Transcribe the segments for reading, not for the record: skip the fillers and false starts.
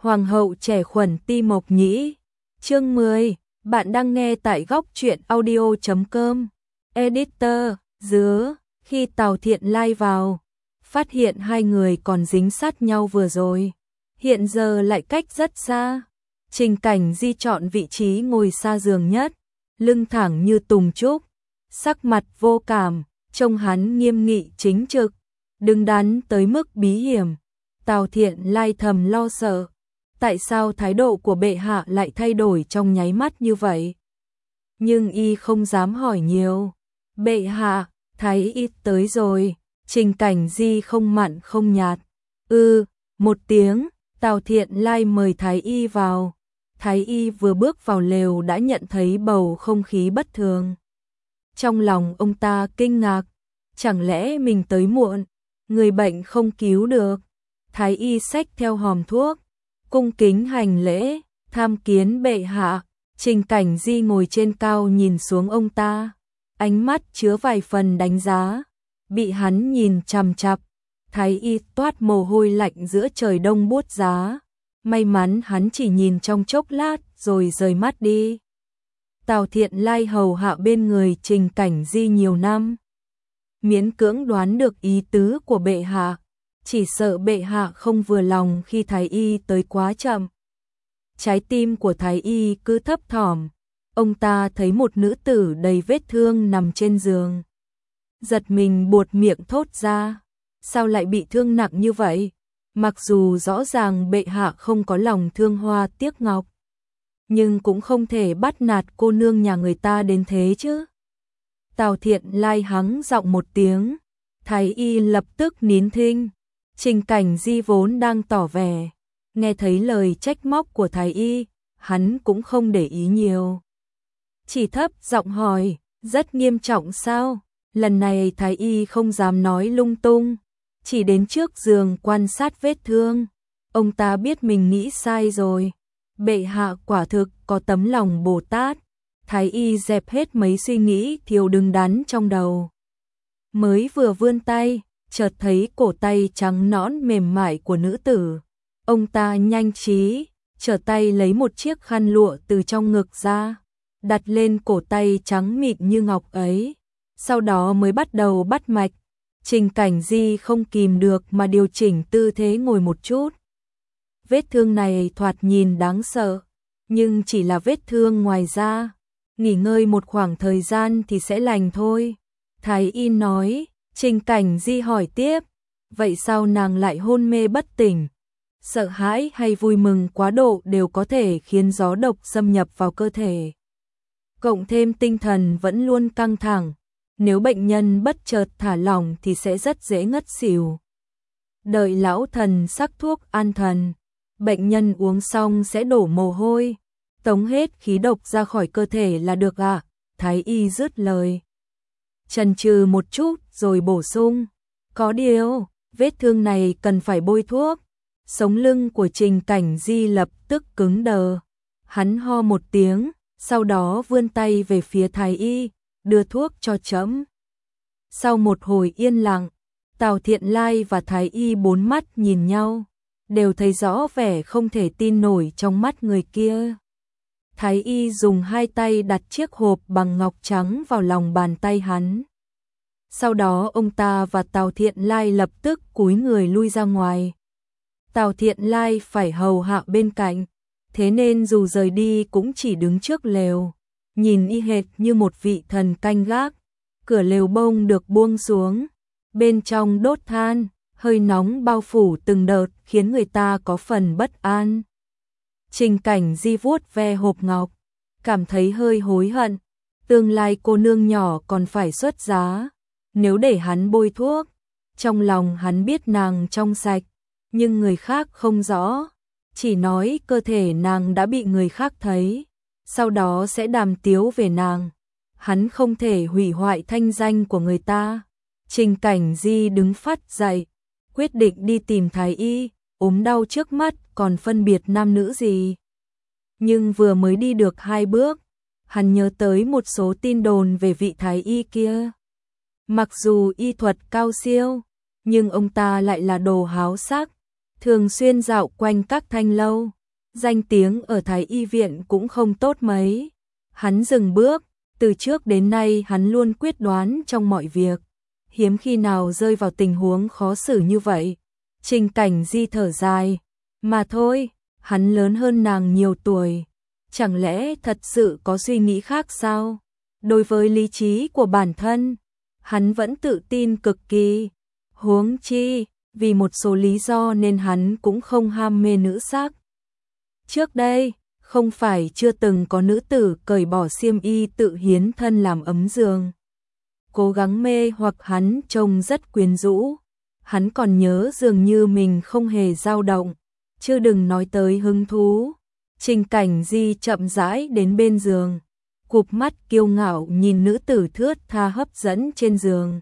Hoàng hậu trẻ khuẩn Ti Mộc Nhĩ. Chương 10, bạn đang nghe tại góc truyện audio.com. Editor, dứa, khi Tào Thiện Lai vào, phát hiện hai người còn dính sát nhau vừa rồi, hiện giờ lại cách rất xa. Trình Cảnh Di chọn vị trí ngồi xa giường nhất, lưng thẳng như tùng trúc, sắc mặt vô cảm, trông hắn nghiêm nghị chính trực, đứng đắn tới mức bí hiểm. Tào Thiện Lai thầm lo sợ, tại sao thái độ của bệ hạ lại thay đổi trong nháy mắt như vậy? Nhưng y không dám hỏi nhiều. Bệ hạ, thái y tới rồi. Trình Cảnh Di không mặn không nhạt. Một tiếng, Tào Thiện Lai mời thái y vào. Thái y vừa bước vào lều đã nhận thấy bầu không khí bất thường. Trong lòng ông ta kinh ngạc, chẳng lẽ mình tới muộn, người bệnh không cứu được. Thái y xách theo hòm thuốc, cung kính hành lễ, tham kiến bệ hạ. Trình Cảnh Di ngồi trên cao nhìn xuống ông ta, ánh mắt chứa vài phần đánh giá. Bị hắn nhìn chằm chằm, thái y toát mồ hôi lạnh giữa trời đông buốt giá. May mắn hắn chỉ nhìn trong chốc lát rồi rời mắt đi. Tào Thiện Lai hầu hạ bên người Trình Cảnh Di nhiều năm, miễn cưỡng đoán được ý tứ của bệ hạ, chỉ sợ bệ hạ không vừa lòng khi thái y tới quá chậm. Trái tim của thái y cứ thấp thỏm, ông ta thấy một nữ tử đầy vết thương nằm trên giường. Giật mình buột miệng thốt ra, sao lại bị thương nặng như vậy? Mặc dù rõ ràng bệ hạ không có lòng thương hoa tiếc ngọc, nhưng cũng không thể bắt nạt cô nương nhà người ta đến thế chứ. Tào Thiện Lai hắng giọng một tiếng, thái y lập tức nín thinh. Trình Cảnh Di vốn đang tỏ vẻ, nghe thấy lời trách móc của thái y, hắn cũng không để ý nhiều. Chỉ thấp giọng hỏi, rất nghiêm trọng sao? Lần này thái y không dám nói lung tung, chỉ đến trước giường quan sát vết thương. Ông ta biết mình nghĩ sai rồi. Bệ hạ quả thực có tấm lòng Bồ Tát. Thái y dẹp hết mấy suy nghĩ thiếu đứng đắn trong đầu. Mới vừa vươn tay, chợt thấy cổ tay trắng nõn mềm mại của nữ tử. Ông ta nhanh trí, trở tay lấy một chiếc khăn lụa từ trong ngực ra, đặt lên cổ tay trắng mịn như ngọc ấy. Sau đó mới bắt đầu bắt mạch. Trình Cảnh Di không kìm được mà điều chỉnh tư thế ngồi một chút. Vết thương này thoạt nhìn đáng sợ, nhưng chỉ là vết thương ngoài da. Nghỉ ngơi một khoảng thời gian thì sẽ lành thôi. Thái y nói. Trình Cảnh Di hỏi tiếp, vậy sao nàng lại hôn mê bất tỉnh? Sợ hãi hay vui mừng quá độ đều có thể khiến gió độc xâm nhập vào cơ thể. Cộng thêm tinh thần vẫn luôn căng thẳng, nếu bệnh nhân bất chợt thả lỏng thì sẽ rất dễ ngất xỉu. Đợi lão thần sắc thuốc an thần, bệnh nhân uống xong sẽ đổ mồ hôi, tống hết khí độc ra khỏi cơ thể là được ạ. Thái y dứt lời, chần chừ một chút rồi bổ sung, có điều, vết thương này cần phải bôi thuốc. Sống lưng của Trình Cảnh Di lập tức cứng đờ. Hắn ho một tiếng, sau đó vươn tay về phía thái y, đưa thuốc cho trẫm. Sau một hồi yên lặng, Tào Thiện Lai và thái y bốn mắt nhìn nhau, đều thấy rõ vẻ không thể tin nổi trong mắt người kia. Thái y dùng hai tay đặt chiếc hộp bằng ngọc trắng vào lòng bàn tay hắn. Sau đó ông ta và Tào Thiện Lai lập tức cúi người lui ra ngoài. Tào Thiện Lai phải hầu hạ bên cạnh, thế nên dù rời đi cũng chỉ đứng trước lều, nhìn y hệt như một vị thần canh gác. Cửa lều bông được buông xuống, bên trong đốt than, hơi nóng bao phủ từng đợt khiến người ta có phần bất an. Trình Cảnh Di vuốt ve hộp ngọc, cảm thấy hơi hối hận, tương lai cô nương nhỏ còn phải xuất giá. Nếu để hắn bôi thuốc, trong lòng hắn biết nàng trong sạch, nhưng người khác không rõ, chỉ nói cơ thể nàng đã bị người khác thấy, sau đó sẽ đàm tiếu về nàng. Hắn không thể hủy hoại thanh danh của người ta. Trình Cảnh Di đứng phắt dậy, quyết định đi tìm thái y, ốm đau trước mắt còn phân biệt nam nữ gì. Nhưng vừa mới đi được 2 bước, hắn nhớ tới một số tin đồn về vị thái y kia. Mặc dù y thuật cao siêu, nhưng ông ta lại là đồ háo sắc, thường xuyên dạo quanh các thanh lâu, danh tiếng ở Thái Y viện cũng không tốt mấy. Hắn dừng bước, từ trước đến nay hắn luôn quyết đoán trong mọi việc, hiếm khi nào rơi vào tình huống khó xử như vậy. Trình Cảnh Di thở dài, mà thôi, hắn lớn hơn nàng nhiều tuổi, chẳng lẽ thật sự có suy nghĩ khác sao? Đối với lý trí của bản thân, hắn vẫn tự tin cực kỳ, huống chi, vì một số lý do nên hắn cũng không ham mê nữ sắc. Trước đây, không phải chưa từng có nữ tử cởi bỏ xiêm y tự hiến thân làm ấm giường, cố gắng mê hoặc hắn trông rất quyến rũ. Hắn còn nhớ dường như mình không hề dao động, chứ đừng nói tới hứng thú. Trình Cảnh Di chậm rãi đến bên giường, cụp mắt kiêu ngạo nhìn nữ tử thướt tha hấp dẫn trên giường.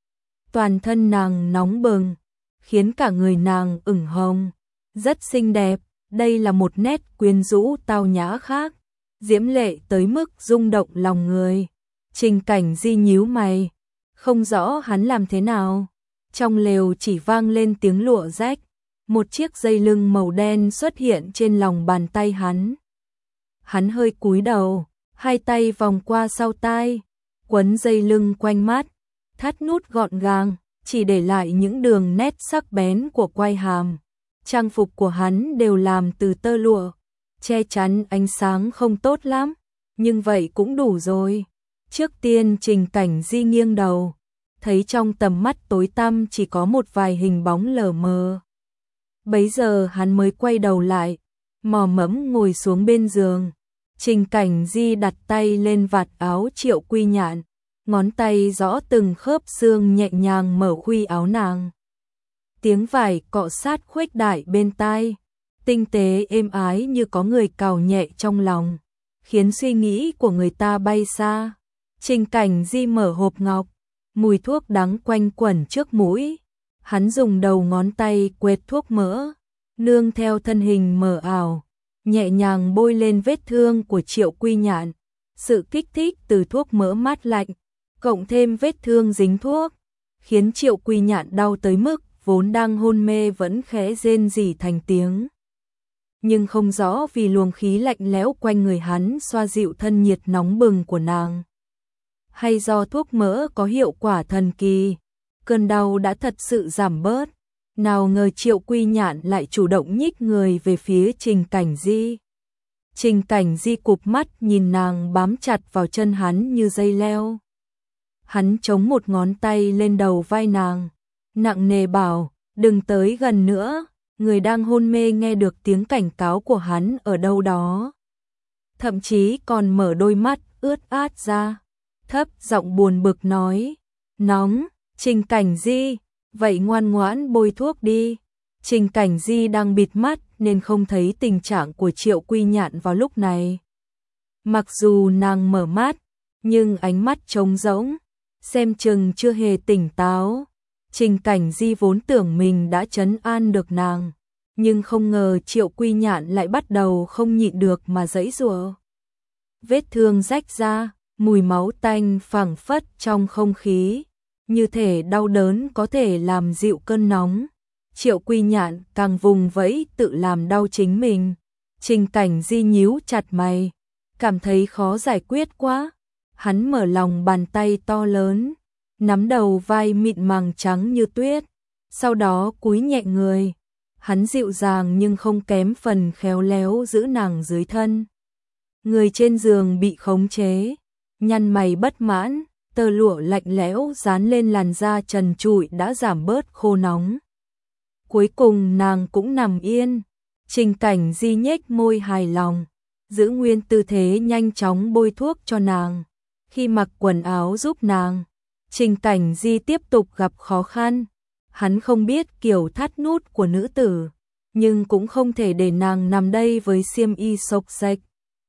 Toàn thân nàng nóng bừng, khiến cả người nàng ửng hồng, rất xinh đẹp. Đây là một nét quyến rũ tao nhã khác, diễm lệ tới mức rung động lòng người. Trình Cảnh Di nhíu mày, không rõ hắn làm thế nào. Trong lều chỉ vang lên tiếng lụa rách, một chiếc dây lưng màu đen xuất hiện trên lòng bàn tay hắn. Hắn hơi cúi đầu, hai tay vòng qua sau tai, quấn dây lưng quanh mắt, thắt nút gọn gàng, chỉ để lại những đường nét sắc bén của quai hàm. Trang phục của hắn đều làm từ tơ lụa, che chắn ánh sáng không tốt lắm, nhưng vậy cũng đủ rồi. Trước tiên Trình Cảnh Di nghiêng đầu, thấy trong tầm mắt tối tăm chỉ có một vài hình bóng lờ mờ. Bấy giờ hắn mới quay đầu lại, mò mẫm ngồi xuống bên giường. Trình Cảnh Di đặt tay lên vạt áo Triệu Quy Nhạn, ngón tay gõ từng khớp xương nhẹ nhàng mở khuy áo nàng. Tiếng vải cọ sát khuếch đại bên tai, tinh tế êm ái như có người cào nhẹ trong lòng, khiến suy nghĩ của người ta bay xa. Trình Cảnh Di mở hộp ngọc, mùi thuốc đắng quanh quẩn trước mũi. Hắn dùng đầu ngón tay quệt thuốc mỡ, nương theo thân hình mờ ảo, nhẹ nhàng bôi lên vết thương của Triệu Quy Nhạn. Sự kích thích từ thuốc mỡ mát lạnh, cộng thêm vết thương dính thuốc, khiến Triệu Quy Nhạn đau tới mức vốn đang hôn mê vẫn khẽ rên rỉ thành tiếng. Nhưng không rõ vì luồng khí lạnh lẽo quanh người hắn xoa dịu thân nhiệt nóng bừng của nàng, hay do thuốc mỡ có hiệu quả thần kỳ, cơn đau đã thật sự giảm bớt. Nào ngờ Triệu Quy Nhạn lại chủ động nhích người về phía Trình Cảnh Di. Trình Cảnh Di cụp mắt nhìn nàng bám chặt vào chân hắn như dây leo. Hắn chống một ngón tay lên đầu vai nàng, nặng nề bảo, đừng tới gần nữa. Người đang hôn mê nghe được tiếng cảnh cáo của hắn ở đâu đó, thậm chí còn mở đôi mắt ướt át ra, thấp giọng buồn bực nói, nóng. Trình Cảnh Di, vậy ngoan ngoãn bôi thuốc đi. Trình Cảnh Di đang bịt mắt nên không thấy tình trạng của Triệu Quy Nhạn vào lúc này. Mặc dù nàng mở mắt, nhưng ánh mắt trống rỗng, xem chừng chưa hề tỉnh táo. Trình Cảnh Di vốn tưởng mình đã trấn an được nàng, nhưng không ngờ Triệu Quy Nhạn lại bắt đầu không nhịn được mà giãy giụa. Vết thương rách ra, mùi máu tanh phảng phất trong không khí, như thể đau đớn có thể làm dịu cơn nóng. Triệu Quy Nhạn càng vùng vẫy tự làm đau chính mình. Trình Cảnh Di nhíu chặt mày, cảm thấy khó giải quyết quá. Hắn mở lòng bàn tay to lớn, nắm đầu vai mịn màng trắng như tuyết, sau đó cúi nhẹ người. Hắn dịu dàng nhưng không kém phần khéo léo giữ nàng dưới thân. Người trên giường bị khống chế, nhăn mày bất mãn, tơ lụa lạnh lẽo dán lên làn da trần trụi đã giảm bớt khô nóng. Cuối cùng nàng cũng nằm yên. Trình Cảnh Di nhếch môi hài lòng, giữ nguyên tư thế nhanh chóng bôi thuốc cho nàng. Khi mặc quần áo giúp nàng, Trình Cảnh Di tiếp tục gặp khó khăn. Hắn không biết kiểu thắt nút của nữ tử, nhưng cũng không thể để nàng nằm đây với xiêm y xộc xệch.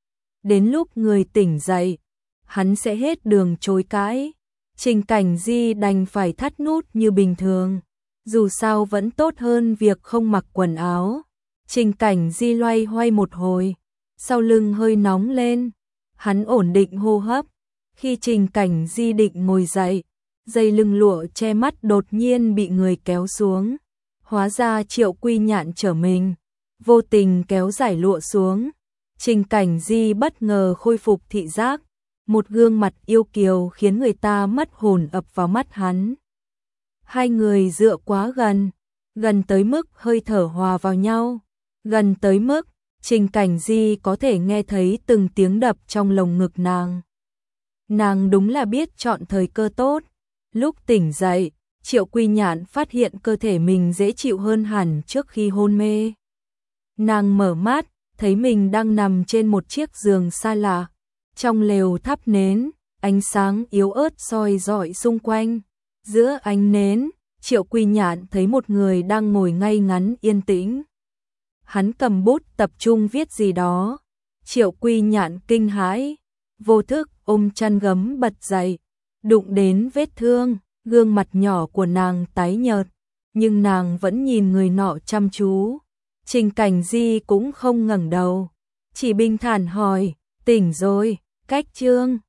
Đến lúc người tỉnh dậy, hắn sẽ hết đường chối cãi. Trình Cảnh Di đành phải thắt nút như bình thường, dù sao vẫn tốt hơn việc không mặc quần áo. Trình Cảnh Di loay hoay một hồi, sau lưng hơi nóng lên, hắn ổn định hô hấp. Khi Trình Cảnh Di định ngồi dậy, dây lưng lụa che mắt đột nhiên bị người kéo xuống. Hóa ra Triệu Quy Nhạn trở mình, vô tình kéo giải lụa xuống. Trình Cảnh Di bất ngờ khôi phục thị giác, một gương mặt yêu kiều khiến người ta mất hồn ập vào mắt hắn. Hai người dựa quá gần, gần tới mức hơi thở hòa vào nhau, gần tới mức Trình Cảnh Di có thể nghe thấy từng tiếng đập trong lồng ngực nàng. Nàng đúng là biết chọn thời cơ tốt. Lúc tỉnh dậy, Triệu Quy Nhạn phát hiện cơ thể mình dễ chịu hơn hẳn trước khi hôn mê. Nàng mở mắt, thấy mình đang nằm trên một chiếc giường xa lạ. Trong lều thắp nến, ánh sáng yếu ớt soi rọi xung quanh. Giữa ánh nến, Triệu Quy Nhạn thấy một người đang ngồi ngay ngắn yên tĩnh. Hắn cầm bút tập trung viết gì đó. Triệu Quy Nhạn kinh hãi, vô thức ôm chăn gấm bật dậy, đụng đến vết thương, gương mặt nhỏ của nàng tái nhợt, nhưng nàng vẫn nhìn người nọ chăm chú. Trình Cảnh Di cũng không ngẩng đầu, chỉ bình thản hỏi, tỉnh rồi, Cách Trương.